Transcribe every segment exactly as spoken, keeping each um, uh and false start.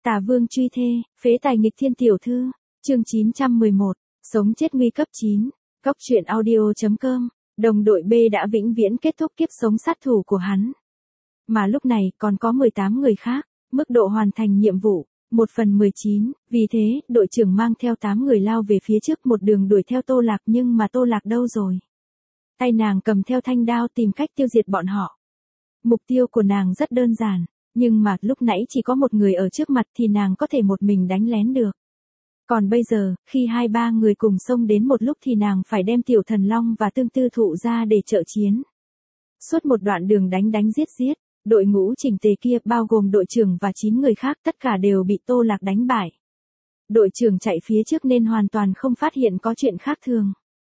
Tà vương truy thê, phế tài nghịch thiên tiểu thư, chương chín trăm mười một, sống chết nguy cấp chín, Cóc truyện audio chấm com, đồng đội B đã vĩnh viễn kết thúc kiếp sống sát thủ của hắn. Mà lúc này còn có mười tám người khác, mức độ hoàn thành nhiệm vụ, một phần mười chín, vì thế, đội trưởng mang theo tám người lao về phía trước một đường đuổi theo Tô Lạc nhưng mà Tô Lạc đâu rồi? Tay nàng cầm theo thanh đao tìm cách tiêu diệt bọn họ. Mục tiêu của nàng rất đơn giản, nhưng mà lúc nãy chỉ có một người ở trước mặt thì nàng có thể một mình đánh lén được. Còn bây giờ, khi hai ba người cùng xông đến một lúc thì nàng phải đem tiểu thần long và tương tư thụ ra để trợ chiến. Suốt một đoạn đường đánh đánh giết giết, đội ngũ chỉnh tề kia bao gồm đội trưởng và chín người khác tất cả đều bị Tô Lạc đánh bại. Đội trưởng chạy phía trước nên hoàn toàn không phát hiện có chuyện khác thường.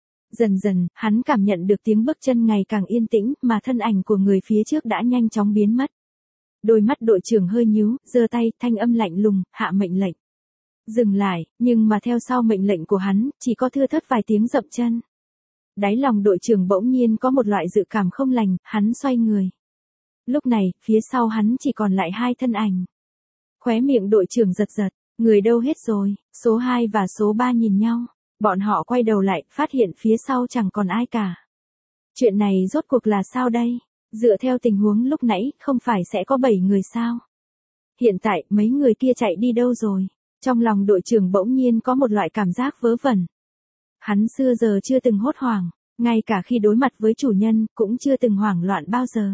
Dần dần, hắn cảm nhận được tiếng bước chân ngày càng yên tĩnh mà thân ảnh của người phía trước đã nhanh chóng biến mất. Đôi mắt đội trưởng hơi nhíu, giơ tay, thanh âm lạnh lùng, hạ mệnh lệnh. Dừng lại, nhưng mà theo sau mệnh lệnh của hắn, chỉ có thưa thớt vài tiếng dậm chân. Đáy lòng đội trưởng bỗng nhiên có một loại dự cảm không lành, hắn xoay người. Lúc này, phía sau hắn chỉ còn lại hai thân ảnh. Khóe miệng đội trưởng giật giật, người đâu hết rồi, số hai và số ba nhìn nhau. Bọn họ quay đầu lại, phát hiện phía sau chẳng còn ai cả. Chuyện này rốt cuộc là sao đây? Dựa theo tình huống lúc nãy, không phải sẽ có bảy người sao? Hiện tại, mấy người kia chạy đi đâu rồi? Trong lòng đội trưởng bỗng nhiên có một loại cảm giác vớ vẩn. Hắn xưa giờ chưa từng hốt hoảng, ngay cả khi đối mặt với chủ nhân, cũng chưa từng hoảng loạn bao giờ.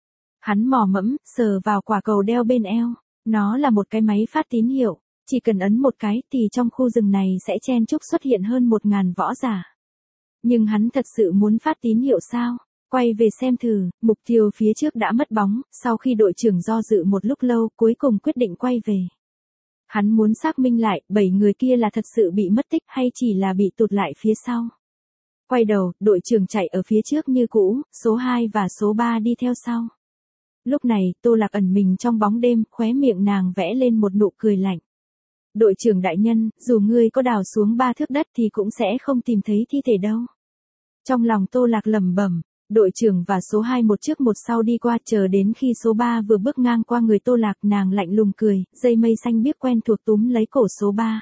Hắn mò mẫm, sờ vào quả cầu đeo bên eo. Nó là một cái máy phát tín hiệu. Chỉ cần ấn một cái thì trong khu rừng này sẽ chen chúc xuất hiện hơn một ngàn võ giả. Nhưng hắn thật sự muốn phát tín hiệu sao? Quay về xem thử, mục tiêu phía trước đã mất bóng, sau khi đội trưởng do dự một lúc lâu cuối cùng quyết định quay về. Hắn muốn xác minh lại, bảy người kia là thật sự bị mất tích hay chỉ là bị tụt lại phía sau. Quay đầu, đội trưởng chạy ở phía trước như cũ, số hai và số ba đi theo sau. Lúc này, Tô Lạc ẩn mình trong bóng đêm, khóe miệng nàng vẽ lên một nụ cười lạnh. Đội trưởng đại nhân, dù ngươi có đào xuống ba thước đất thì cũng sẽ không tìm thấy thi thể đâu. Trong lòng Tô Lạc lẩm bẩm, đội trưởng và số hai một trước một sau đi qua, chờ đến khi số ba vừa bước ngang qua người Tô Lạc, nàng lạnh lùng cười, dây mây xanh biếc quen thuộc túm lấy cổ số ba.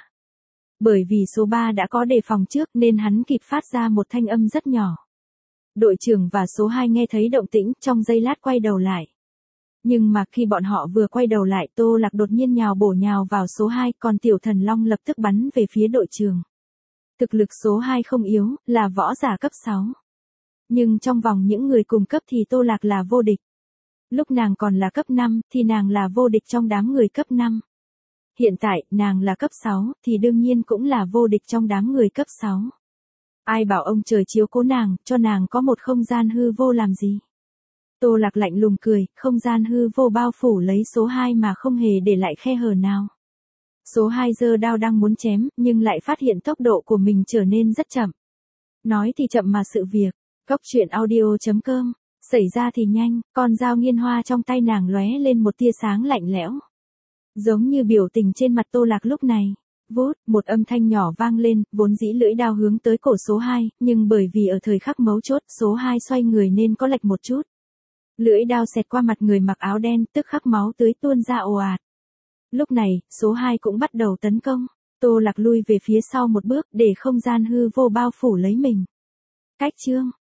Bởi vì số ba đã có đề phòng trước nên hắn kịp phát ra một thanh âm rất nhỏ. Đội trưởng và số hai nghe thấy động tĩnh, trong giây lát quay đầu lại. Nhưng mà khi bọn họ vừa quay đầu lại, Tô Lạc đột nhiên nhào bổ nhào vào số hai, còn tiểu thần long lập tức bắn về phía đội trưởng. Thực lực số hai không yếu, là võ giả cấp sáu. Nhưng trong vòng những người cùng cấp thì Tô Lạc là vô địch. Lúc nàng còn là cấp năm, thì nàng là vô địch trong đám người cấp năm. Hiện tại, nàng là cấp sáu, thì đương nhiên cũng là vô địch trong đám người cấp sáu. Ai bảo ông trời chiếu cố nàng, cho nàng có một không gian hư vô làm gì? Tô Lạc lạnh lùng cười, không gian hư vô bao phủ lấy số hai mà không hề để lại khe hở nào. Số hai giơ đao đang muốn chém, nhưng lại phát hiện tốc độ của mình trở nên rất chậm. Nói thì chậm mà sự việc, Cóc truyện audio chấm com, xảy ra thì nhanh, con dao nghiên hoa trong tay nàng lóe lên một tia sáng lạnh lẽo. Giống như biểu tình trên mặt Tô Lạc lúc này. Vút, một âm thanh nhỏ vang lên, vốn dĩ lưỡi đao hướng tới cổ số hai, nhưng bởi vì ở thời khắc mấu chốt, số hai xoay người nên có lệch một chút. Lưỡi đao xẹt qua mặt người mặc áo đen, tức khắc máu tưới tuôn ra ồ ạt. Lúc này, số hai cũng bắt đầu tấn công. Tô Lạc lui về phía sau một bước để không gian hư vô bao phủ lấy mình. Cách chương